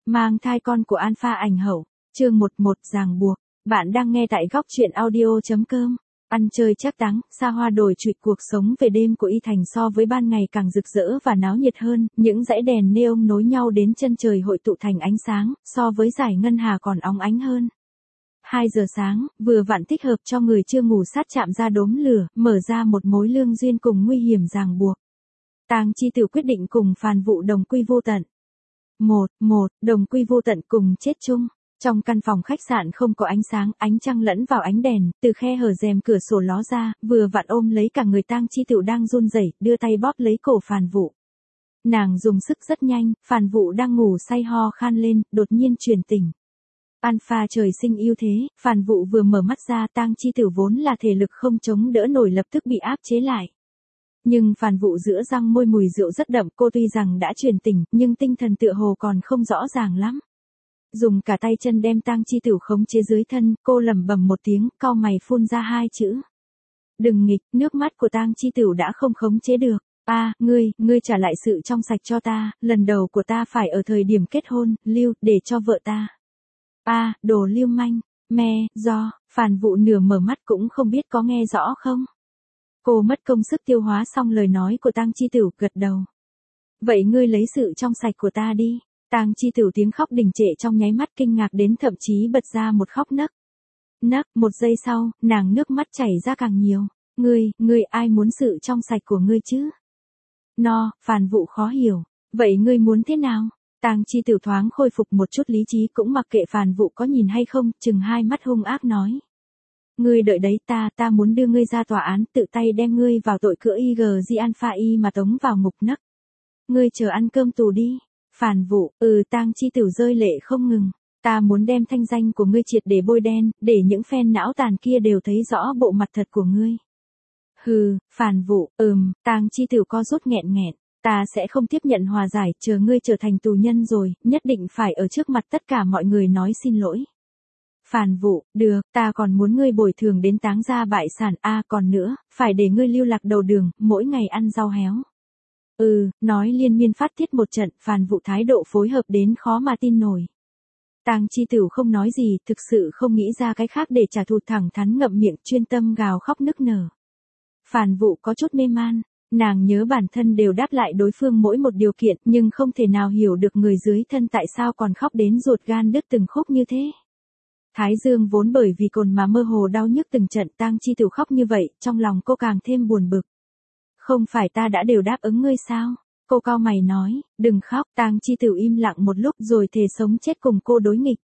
Mang thai con của Alpha ảnh hậu, chương 11 ràng buộc. Bạn đang nghe tại góc truyện audio.com. Ăn chơi chắc táng, xa hoa đổi trụy cuộc sống về đêm của Y Thành so với ban ngày càng rực rỡ và náo nhiệt hơn, những dãy đèn neon nối nhau đến chân trời hội tụ thành ánh sáng, so với dải ngân hà còn óng ánh hơn. 2 giờ sáng, vừa vặn thích hợp cho người chưa ngủ sát chạm ra đốm lửa, mở ra một mối lương duyên cùng nguy hiểm ràng buộc. Tang Chi Tử quyết định cùng Phàn Vũ đồng quy vô tận. Đồng quy vô tận cùng chết chung. Trong căn phòng khách sạn không có ánh sáng, ánh trăng lẫn vào ánh đèn, từ khe hở rèm cửa sổ ló ra, vừa vặn ôm lấy cả người Tang Chi Tử đang run rẩy, đưa tay bóp lấy cổ Phàn Vũ. Nàng dùng sức rất nhanh, Phàn Vũ đang ngủ say ho khan lên, đột nhiên truyền tỉnh. Alpha trời sinh ưu thế, Phàn Vũ vừa mở mắt ra, Tang Chi Tử vốn là thể lực không chống đỡ nổi lập tức bị áp chế lại. Nhưng Phàn Vũ giữa răng môi mùi rượu rất đậm, cô tuy rằng đã truyền tỉnh, nhưng tinh thần tựa hồ còn không rõ ràng lắm. Dùng cả tay chân đem Tang Chi Tử khống chế dưới thân, cô lẩm bẩm một tiếng, cau mày phun ra 2 chữ. Đừng nghịch, nước mắt của Tang Chi Tử đã không khống chế được. Ngươi trả lại sự trong sạch cho ta, lần đầu của ta phải ở thời điểm kết hôn, để cho vợ ta. Đồ lưu manh, Phàn Vũ nửa mở mắt cũng không biết có nghe rõ không. Cô mất công sức tiêu hóa xong lời nói của Tang Chi Tử, gật đầu. Vậy ngươi lấy sự trong sạch của ta đi. Tang Chi Tử tiếng khóc đình trệ trong nháy mắt, kinh ngạc đến thậm chí bật ra một khóc nấc. Một giây sau, nàng nước mắt chảy ra càng nhiều. Ngươi ai muốn sự trong sạch của ngươi chứ? Phàn Vũ khó hiểu. Vậy ngươi muốn thế nào? Tang Chi Tử thoáng khôi phục một chút lý trí cũng mặc kệ Phàn Vũ có nhìn hay không, chừng 2 mắt hung ác nói. Ngươi đợi đấy, ta muốn đưa ngươi ra tòa án, tự tay đem ngươi vào tội cưỡi IG Alpha Y mà tống vào ngục nấc. Ngươi chờ ăn cơm tù đi. Phàn Vũ, Tang Chi Tử rơi lệ không ngừng. Ta muốn đem thanh danh của ngươi triệt để bôi đen, để những fan não tàn kia đều thấy rõ bộ mặt thật của ngươi. Phàn Vũ, Tang Chi Tử co rút nghẹn. Ta sẽ không tiếp nhận hòa giải, chờ ngươi trở thành tù nhân rồi, nhất định phải ở trước mặt tất cả mọi người nói xin lỗi. Phàn Vũ, được, ta còn muốn ngươi bồi thường đến táng gia bại sản, còn nữa, phải để ngươi lưu lạc đầu đường, mỗi ngày ăn rau héo. Nói liên miên phát tiết một trận, Phàn Vũ thái độ phối hợp đến khó mà tin nổi. Tang Chi Tử không nói gì, thực sự không nghĩ ra cái khác để trả thù, thẳng thắn ngậm miệng, chuyên tâm gào khóc nức nở. Phàn Vũ có chút mê man, nàng nhớ bản thân đều đáp lại đối phương mỗi một điều kiện, nhưng không thể nào hiểu được người dưới thân tại sao còn khóc đến ruột gan đứt từng khúc như thế. Thái dương vốn bởi vì cồn mà mơ hồ đau nhức từng trận, Tang Chi Tử khóc như vậy, trong lòng cô càng thêm buồn bực. Không phải ta đã đều đáp ứng ngươi sao? Cô cau mày nói, đừng khóc. Tang Chi Tử im lặng một lúc rồi thề sống chết cùng cô đối nghịch.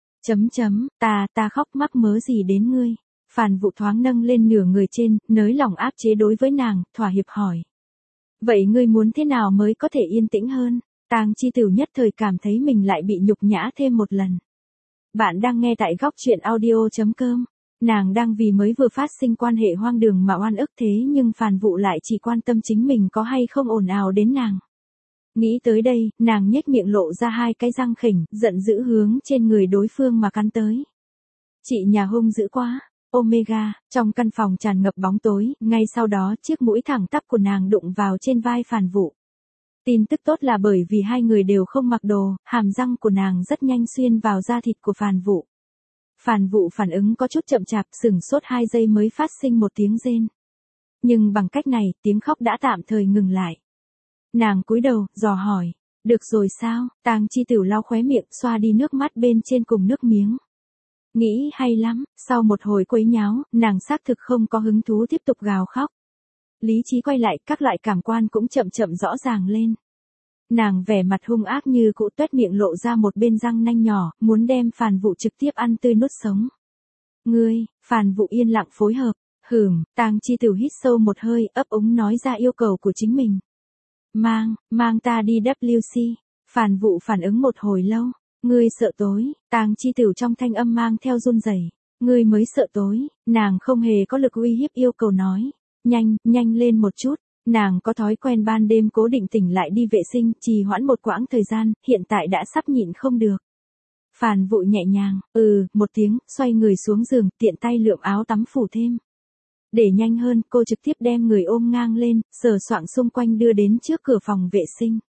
Ta khóc mắc mớ gì đến ngươi? Phàn Vũ thoáng nâng lên nửa người trên, nới lòng áp chế đối với nàng, thỏa hiệp hỏi. Vậy ngươi muốn thế nào mới có thể yên tĩnh hơn? Tang Chi Tử nhất thời cảm thấy mình lại bị nhục nhã thêm một lần. Bạn đang nghe tại góc truyện audio.com. Nàng đang vì mới vừa phát sinh quan hệ hoang đường mà oan ức, thế nhưng Phàn Vũ lại chỉ quan tâm chính mình có hay không ồn ào đến nàng. Nghĩ tới đây, nàng nhếch miệng lộ ra 2 cái răng khỉnh, giận dữ hướng trên người đối phương mà cắn tới. Chị nhà hung dữ quá. Omega, trong căn phòng tràn ngập bóng tối, ngay sau đó chiếc mũi thẳng tắp của nàng đụng vào trên vai Phàn Vũ. Tin tức tốt là bởi vì 2 người đều không mặc đồ, hàm răng của nàng rất nhanh xuyên vào da thịt của Phàn Vũ. Phàn Vũ phản ứng có chút chậm chạp, sửng sốt 2 giây mới phát sinh một tiếng rên. Nhưng bằng cách này, tiếng khóc đã tạm thời ngừng lại. Nàng cúi đầu, dò hỏi, được rồi sao? Tang Chi Tử lau khóe miệng, xoa đi nước mắt bên trên cùng nước miếng. Nghĩ hay lắm, sau một hồi quấy nháo, nàng xác thực không có hứng thú tiếp tục gào khóc. Lý trí quay lại, các loại cảm quan cũng chậm chậm rõ ràng lên. Nàng vẻ mặt hung ác như cũ, tuét miệng lộ ra một bên răng nanh nhỏ, muốn đem Phàn Vũ trực tiếp ăn tươi nuốt sống. Phàn Vũ yên lặng phối hợp. Tang Chi Tử hít sâu một hơi, ấp úng nói ra yêu cầu của chính mình. Mang ta đi WC. Phàn Vũ phản ứng một hồi lâu. Ngươi sợ tối? Tang Chi Tử trong thanh âm mang theo run rẩy. Ngươi mới sợ tối. Nàng không hề có lực uy hiếp, yêu cầu nói. Nhanh lên một chút. Nàng có thói quen ban đêm cố định tỉnh lại đi vệ sinh, trì hoãn một quãng thời gian, hiện tại đã sắp nhịn không được. Phàn Vũ nhẹ nhàng, một tiếng, xoay người xuống giường, tiện tay lượm áo tắm phủ thêm. Để nhanh hơn, cô trực tiếp đem người ôm ngang lên, sờ soạng xung quanh đưa đến trước cửa phòng vệ sinh.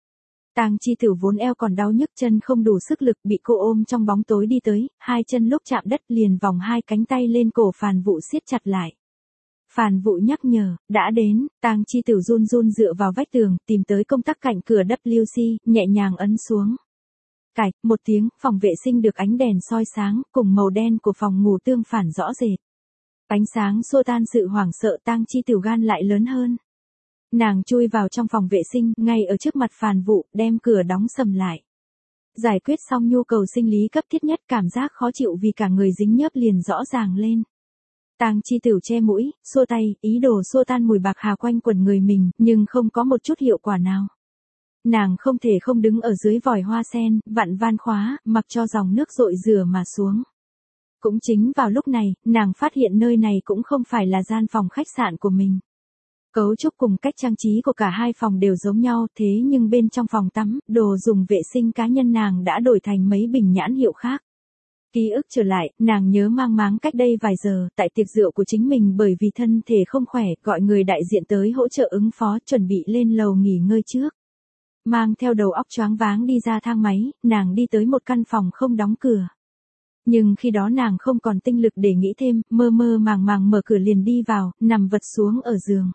Tang Chi Tử vốn eo còn đau nhức chân không đủ sức lực bị cô ôm trong bóng tối đi tới, hai chân lúc chạm đất liền vòng hai cánh tay lên cổ Phàn Vũ siết chặt lại. Phàn Vũ nhắc nhở, đã đến, Tang Chi Tử run run dựa vào vách tường, tìm tới công tắc cạnh cửa WC, nhẹ nhàng ấn xuống. Cạch, một tiếng, phòng vệ sinh được ánh đèn soi sáng, cùng màu đen của phòng ngủ tương phản rõ rệt. Ánh sáng xua tan sự hoảng sợ, Tang Chi Tử gan lại lớn hơn. Nàng chui vào trong phòng vệ sinh, ngay ở trước mặt Phàn Vũ, đem cửa đóng sầm lại. Giải quyết xong nhu cầu sinh lý cấp thiết nhất, cảm giác khó chịu vì cả người dính nhớp liền rõ ràng lên. Tang Chi Tử che mũi, xua tay, ý đồ xua tan mùi bạc hà quanh quần người mình, nhưng không có một chút hiệu quả nào. Nàng không thể không đứng ở dưới vòi hoa sen, vặn van khóa, mặc cho dòng nước rội rửa mà xuống. Cũng chính vào lúc này, nàng phát hiện nơi này cũng không phải là gian phòng khách sạn của mình. Cấu trúc cùng cách trang trí của cả hai phòng đều giống nhau, thế nhưng bên trong phòng tắm, đồ dùng vệ sinh cá nhân nàng đã đổi thành mấy bình nhãn hiệu khác. Ký ức trở lại, nàng nhớ mang máng cách đây vài giờ, tại tiệc rượu của chính mình bởi vì thân thể không khỏe, gọi người đại diện tới hỗ trợ ứng phó, chuẩn bị lên lầu nghỉ ngơi trước. Mang theo đầu óc choáng váng đi ra thang máy, nàng đi tới một căn phòng không đóng cửa. Nhưng khi đó nàng không còn tinh lực để nghĩ thêm, mơ mơ màng màng mở cửa liền đi vào, nằm vật xuống ở giường.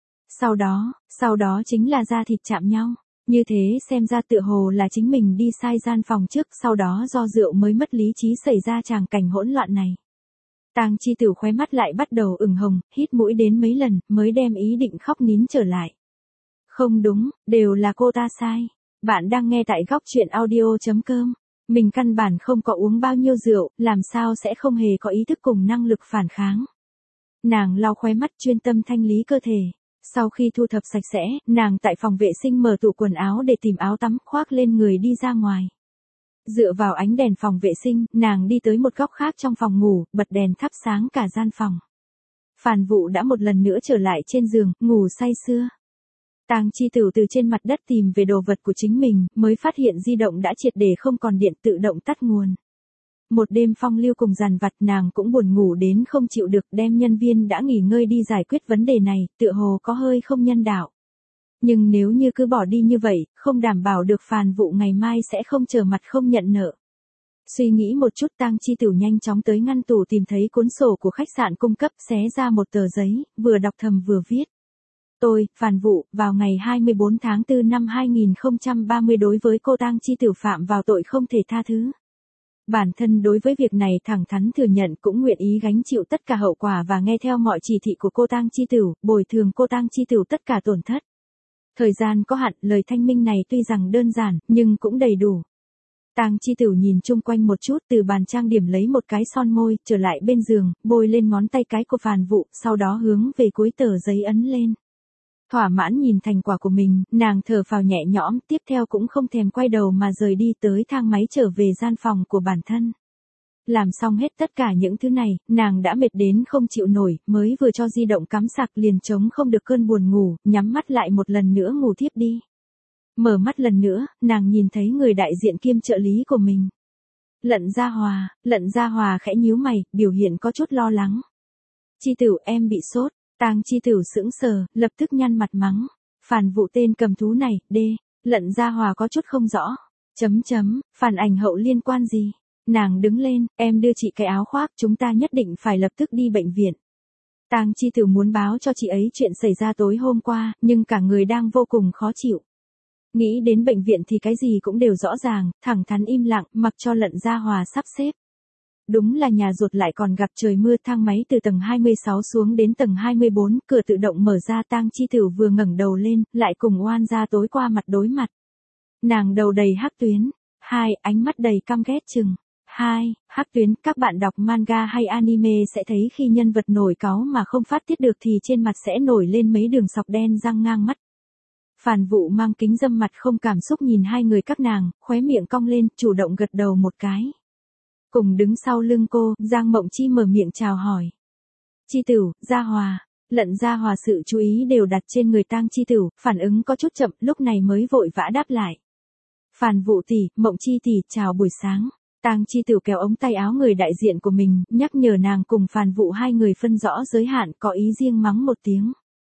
Sau đó chính là da thịt chạm nhau. Như thế xem ra tựa hồ là chính mình đi sai gian phòng trước, sau đó do rượu mới mất lý trí xảy ra tràng cảnh hỗn loạn này. Tang Chi Tử khóe mắt lại bắt đầu ửng hồng, hít mũi đến mấy lần, mới đem ý định khóc nín trở lại. Không đúng, đều là cô ta sai. Bạn đang nghe tại góc chuyện audio.com. Mình căn bản không có uống bao nhiêu rượu, làm sao sẽ không hề có ý thức cùng năng lực phản kháng. Nàng lau khóe mắt chuyên tâm thanh lý cơ thể. Sau khi thu thập sạch sẽ, nàng tại phòng vệ sinh mở tủ quần áo để tìm áo tắm, khoác lên người đi ra ngoài. Dựa vào ánh đèn phòng vệ sinh, nàng đi tới một góc khác trong phòng ngủ, bật đèn thắp sáng cả gian phòng. Phàn Vũ đã một lần nữa trở lại trên giường, ngủ say sưa. Tang Chi Tử từ trên mặt đất tìm về đồ vật của chính mình, mới phát hiện di động đã triệt để không còn điện, tự động tắt nguồn. Một đêm phong lưu cùng dằn vặt, nàng cũng buồn ngủ đến không chịu được, đem nhân viên đã nghỉ ngơi đi giải quyết vấn đề này, tựa hồ có hơi không nhân đạo. Nhưng nếu như cứ bỏ đi như vậy, không đảm bảo được Phàn Vũ ngày mai sẽ không trở mặt không nhận nợ. Suy nghĩ một chút, Tang Chi Tử nhanh chóng tới ngăn tủ tìm thấy cuốn sổ của khách sạn cung cấp, xé ra một tờ giấy, vừa đọc thầm vừa viết. Tôi, Phàn Vũ, vào ngày 24 tháng 4 năm 2030 đối với cô Tang Chi Tử phạm vào tội không thể tha thứ. Bản thân đối với việc này thẳng thắn thừa nhận, cũng nguyện ý gánh chịu tất cả hậu quả và nghe theo mọi chỉ thị của cô Tang Chi Tử, bồi thường cô Tang Chi Tử tất cả tổn thất. Thời gian có hạn, lời thanh minh này tuy rằng đơn giản, nhưng cũng đầy đủ. Tang Chi Tử nhìn chung quanh một chút, từ bàn trang điểm lấy một cái son môi, trở lại bên giường, bôi lên ngón tay cái của Phàn Vũ, sau đó hướng về cuối tờ giấy ấn lên. Thỏa mãn nhìn thành quả của mình, nàng thở phào nhẹ nhõm, tiếp theo cũng không thèm quay đầu mà rời đi tới thang máy trở về gian phòng của bản thân. Làm xong hết tất cả những thứ này, nàng đã mệt đến không chịu nổi, mới vừa cho di động cắm sạc liền chống không được cơn buồn ngủ, nhắm mắt lại một lần nữa ngủ thiếp đi. Mở mắt lần nữa, nàng nhìn thấy người đại diện kiêm trợ lý của mình. Lận Gia Hòa khẽ nhíu mày, biểu hiện có chút lo lắng. Chi Tử, em bị sốt. Tang Chi Tử sững sờ, lập tức nhăn mặt mắng. Phàn Vũ tên cầm thú này, Lận Gia Hòa có chút không rõ. Phàn ảnh hậu liên quan gì? Nàng đứng lên, em đưa chị cái áo khoác, chúng ta nhất định phải lập tức đi bệnh viện. Tang Chi Tử muốn báo cho chị ấy chuyện xảy ra tối hôm qua, nhưng cả người đang vô cùng khó chịu. Nghĩ đến bệnh viện thì cái gì cũng đều rõ ràng, thẳng thắn im lặng, mặc cho Lận Gia Hòa sắp xếp. Đúng là nhà ruột lại còn gặp trời mưa, thang máy từ tầng 26 xuống đến tầng 24, cửa tự động mở ra, Tang Chi Tử vừa ngẩng đầu lên, lại cùng Oan gia tối qua mặt đối mặt. Nàng đầu đầy hắc tuyến, ánh mắt đầy căm ghét chừng. Hắc tuyến, các bạn đọc manga hay anime sẽ thấy khi nhân vật nổi cáu mà không phát tiết được thì trên mặt sẽ nổi lên mấy đường sọc đen răng ngang mắt. Phàn Vũ mang kính râm mặt không cảm xúc nhìn hai người các nàng, khóe miệng cong lên, chủ động gật đầu một cái. Cùng đứng sau lưng cô, Giang Mộng Chi mở miệng chào hỏi. Chi Tử, Gia Hòa. Lận Gia Hòa sự chú ý đều đặt trên người Tang Chi Tử, phản ứng có chút chậm, lúc này mới vội vã đáp lại. Phàn Vũ tỷ, Mộng Chi tỷ, chào buổi sáng. Tang Chi Tử kéo ống tay áo người đại diện của mình, nhắc nhở nàng cùng Phàn Vũ hai người phân rõ giới hạn, có ý riêng mắng một tiếng.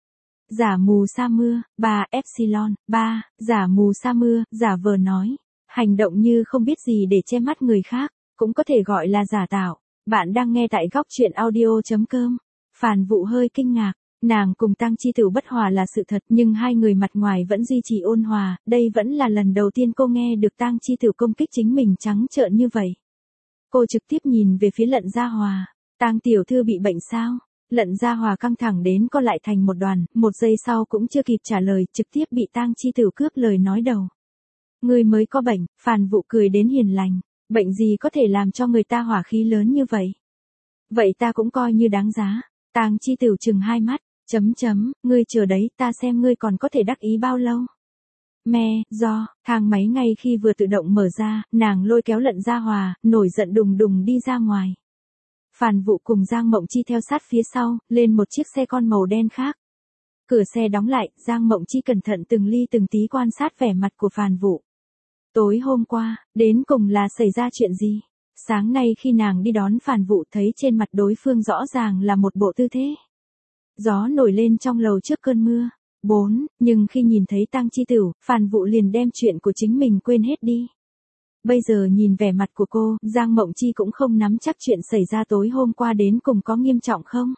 Giả mù sa mưa, 3 Epsilon, 3, giả mù sa mưa, giả vờ nói. Hành động như không biết gì để che mắt người khác, cũng có thể gọi là giả tạo. Bạn đang nghe tại góc chuyện audio.com. Phàn Vũ hơi kinh ngạc, nàng cùng Tang Chi Tửu bất hòa là sự thật, nhưng hai người mặt ngoài vẫn duy trì ôn hòa, đây vẫn là lần đầu tiên cô nghe được Tang Chi Tửu công kích chính mình trắng trợn như vậy. Cô trực tiếp nhìn về phía Lận Gia Hòa, Tang tiểu thư bị bệnh sao? Lận Gia Hòa căng thẳng đến co lại thành một đoàn, một giây sau cũng chưa kịp trả lời, trực tiếp bị Tang Chi Tửu cướp lời nói đầu. Người mới có bệnh, Phàn Vũ cười đến hiền lành, bệnh gì có thể làm cho người ta hỏa khí lớn như vậy? Vậy ta cũng coi như đáng giá. Tang Chi Tửu trừng hai mắt, ngươi chờ đấy, ta xem ngươi còn có thể đắc ý bao lâu. Thang máy ngay khi vừa tự động mở ra, nàng lôi kéo Lận Gia Hòa, nổi giận đùng đùng đi ra ngoài. Phàn Vũ cùng Giang Mộng Chi theo sát phía sau, lên một chiếc xe con màu đen khác. Cửa xe đóng lại, Giang Mộng Chi cẩn thận từng ly từng tí quan sát vẻ mặt của Phàn Vũ. Tối hôm qua, đến cùng là xảy ra chuyện gì? Sáng nay khi nàng đi đón Phàn Vũ thấy trên mặt đối phương rõ ràng là một bộ tư thế. Gió nổi lên trong lầu trước cơn mưa. 4, nhưng khi nhìn thấy Tang Chi Tửu, Phàn Vũ liền đem chuyện của chính mình quên hết đi. Bây giờ nhìn vẻ mặt của cô, Giang Mộng Chi cũng không nắm chắc chuyện xảy ra tối hôm qua đến cùng có nghiêm trọng không.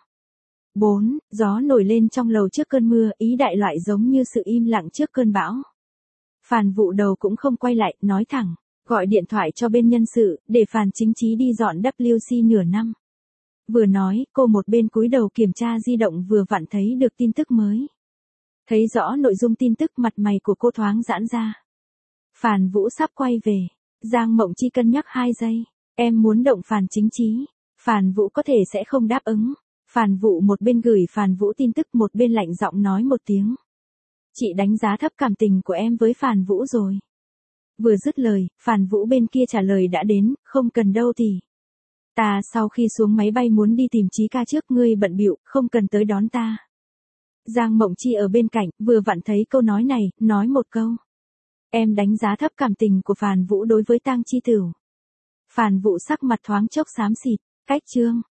4, gió nổi lên trong lầu trước cơn mưa, ý đại loại giống như sự im lặng trước cơn bão. Phàn Vũ đầu cũng không quay lại, nói thẳng, gọi điện thoại cho bên nhân sự, để Phàn Chính Chí đi dọn WC nửa năm. Vừa nói, cô một bên cúi đầu kiểm tra di động vừa vặn thấy được tin tức mới. Thấy rõ nội dung tin tức, mặt mày của cô thoáng giãn ra. Phàn Vũ sắp quay về. Giang Mộng Chi cân nhắc 2 giây. Em muốn động Phàn Chính Chí. Phàn Vũ có thể sẽ không đáp ứng. Phàn Vũ một bên gửi Phàn Vũ tin tức một bên lạnh giọng nói một tiếng. Chị đánh giá thấp cảm tình của em với Phàn Vũ rồi. Vừa dứt lời, Phàn Vũ bên kia trả lời đã đến, không cần đâu thì. Ta sau khi xuống máy bay muốn đi tìm Chí ca trước, ngươi bận bịu, không cần tới đón ta. Giang Mộng Chi ở bên cạnh, vừa vặn thấy câu nói này, nói một câu. Em đánh giá thấp cảm tình của Phàn Vũ đối với Tang Chi Tửu. Phàn Vũ sắc mặt thoáng chốc xám xịt, cách chương.